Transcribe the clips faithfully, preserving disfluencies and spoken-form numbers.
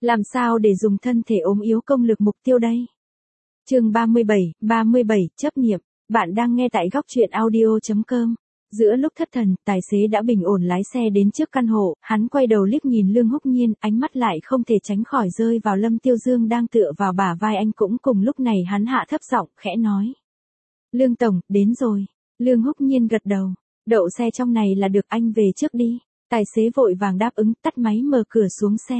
Làm sao để dùng thân thể ốm yếu công lược mục tiêu đây? Chương ba mươi bảy, ba mươi bảy, chấp niệm. Bạn đang nghe tại góc truyện audio chấm com. Giữa lúc thất thần, tài xế đã bình ổn lái xe đến trước căn hộ, hắn quay đầu liếc nhìn Lương Húc Nhiên, ánh mắt lại không thể tránh khỏi rơi vào Lâm Tiêu Dương đang tựa vào bả vai anh. Cũng cùng lúc này hắn hạ thấp giọng, khẽ nói. Lương Tổng, đến rồi. Lương Húc Nhiên gật đầu. Đậu xe trong này là được, anh về trước đi. Tài xế vội vàng đáp ứng, tắt máy mở cửa xuống xe.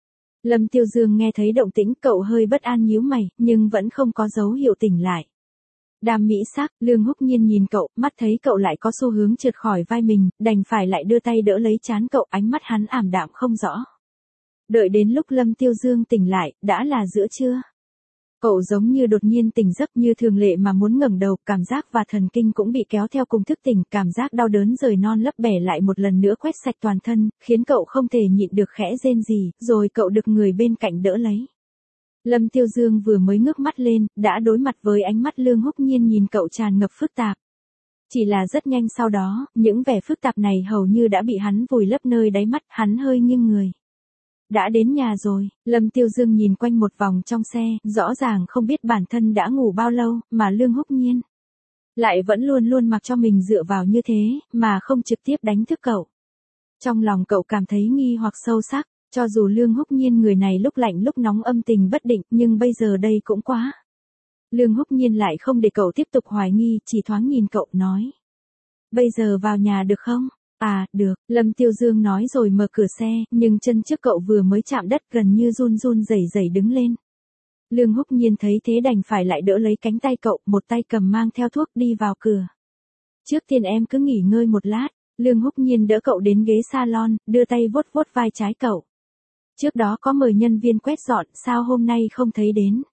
Lâm Tiêu Dương nghe thấy động tĩnh, cậu hơi bất an nhíu mày, nhưng vẫn không có dấu hiệu tỉnh lại. Đàm mỹ sắc, Lương Húc Nhiên nhìn cậu, mắt thấy cậu lại có xu hướng trượt khỏi vai mình, đành phải lại đưa tay đỡ lấy trán cậu, ánh mắt hắn ảm đạm không rõ. Đợi đến lúc Lâm Tiêu Dương tỉnh lại, đã là giữa trưa. Cậu giống như đột nhiên tỉnh giấc, như thường lệ mà muốn ngẩng đầu, cảm giác và thần kinh cũng bị kéo theo cùng thức tỉnh, cảm giác đau đớn rời non lấp bẻ lại một lần nữa quét sạch toàn thân, khiến cậu không thể nhịn được khẽ rên rỉ, rồi cậu được người bên cạnh đỡ lấy. Lâm Tiêu Dương vừa mới ngước mắt lên, đã đối mặt với ánh mắt Lương Húc Nhiên nhìn cậu tràn ngập phức tạp. Chỉ là rất nhanh sau đó, những vẻ phức tạp này hầu như đã bị hắn vùi lấp nơi đáy mắt, hắn hơi nghiêng người. Đã đến nhà rồi, Lâm Tiêu Dương nhìn quanh một vòng trong xe, rõ ràng không biết bản thân đã ngủ bao lâu, mà Lương Húc Nhiên lại vẫn luôn luôn mặc cho mình dựa vào như thế, mà không trực tiếp đánh thức cậu. Trong lòng cậu cảm thấy nghi hoặc sâu sắc, cho dù Lương Húc Nhiên người này lúc lạnh lúc nóng âm tình bất định, nhưng bây giờ đây cũng quá. Lương Húc Nhiên lại không để cậu tiếp tục hoài nghi, chỉ thoáng nhìn cậu nói. Bây giờ vào nhà được không? À, được, Lâm Tiêu Dương nói rồi mở cửa xe, nhưng chân trước cậu vừa mới chạm đất gần như run run rẩy rẩy đứng lên. Lương Húc Nhiên thấy thế đành phải lại đỡ lấy cánh tay cậu, một tay cầm mang theo thuốc đi vào cửa. Trước tiên em cứ nghỉ ngơi một lát, Lương Húc Nhiên đỡ cậu đến ghế salon, đưa tay vuốt vuốt vai trái cậu. Trước đó có mời nhân viên quét dọn, sao hôm nay không thấy đến?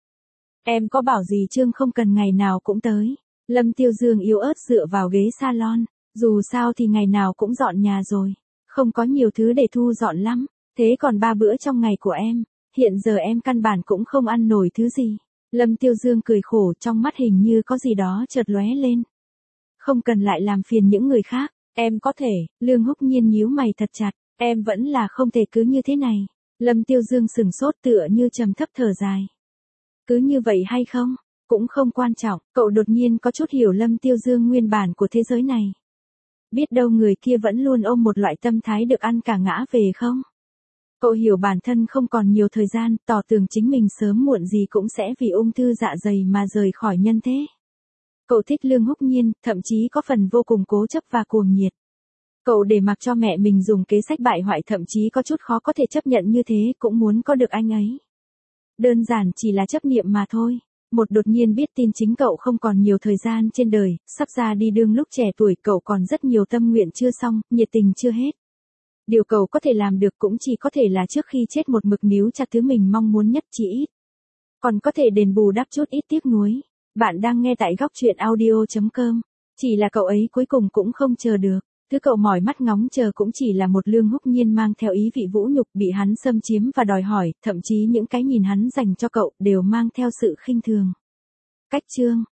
Em có bảo gì Trương không cần ngày nào cũng tới. Lâm Tiêu Dương yếu ớt dựa vào ghế salon. Dù sao thì ngày nào cũng dọn nhà rồi, không có nhiều thứ để thu dọn lắm, thế còn ba bữa trong ngày của em, hiện giờ em căn bản cũng không ăn nổi thứ gì. Lâm Tiêu Dương cười khổ, trong mắt hình như có gì đó chợt lóe lên. Không cần lại làm phiền những người khác, em có thể. Lương Húc Nhiên nhíu mày thật chặt, em vẫn là không thể cứ như thế này. Lâm Tiêu Dương sừng sốt tựa như trầm thấp thở dài. Cứ như vậy hay không, cũng không quan trọng, cậu đột nhiên có chút hiểu Lâm Tiêu Dương nguyên bản của thế giới này. Biết đâu người kia vẫn luôn ôm một loại tâm thái được ăn cả ngã về không? Cậu hiểu bản thân không còn nhiều thời gian, tỏ tưởng chính mình sớm muộn gì cũng sẽ vì ung thư dạ dày mà rời khỏi nhân thế. Cậu thích Lương Húc Nhiên, thậm chí có phần vô cùng cố chấp và cuồng nhiệt. Cậu để mặc cho mẹ mình dùng kế sách bại hoại, thậm chí có chút khó có thể chấp nhận như thế, cũng muốn có được anh ấy. Đơn giản chỉ là chấp niệm mà thôi. Một đột nhiên biết tin chính cậu không còn nhiều thời gian trên đời, sắp ra đi đương lúc trẻ tuổi, cậu còn rất nhiều tâm nguyện chưa xong, nhiệt tình chưa hết. Điều cậu có thể làm được cũng chỉ có thể là trước khi chết một mực níu chặt thứ mình mong muốn nhất chỉ ít. Còn có thể đền bù đắp chút ít tiếc nuối. Bạn đang nghe tại góc truyện audio chấm com. Chỉ là cậu ấy cuối cùng cũng không chờ được. Thứ cậu mỏi mắt ngóng chờ cũng chỉ là một Lương Húc Nhiên mang theo ý vị vũ nhục, bị hắn xâm chiếm và đòi hỏi, thậm chí những cái nhìn hắn dành cho cậu đều mang theo sự khinh thường. Cách chương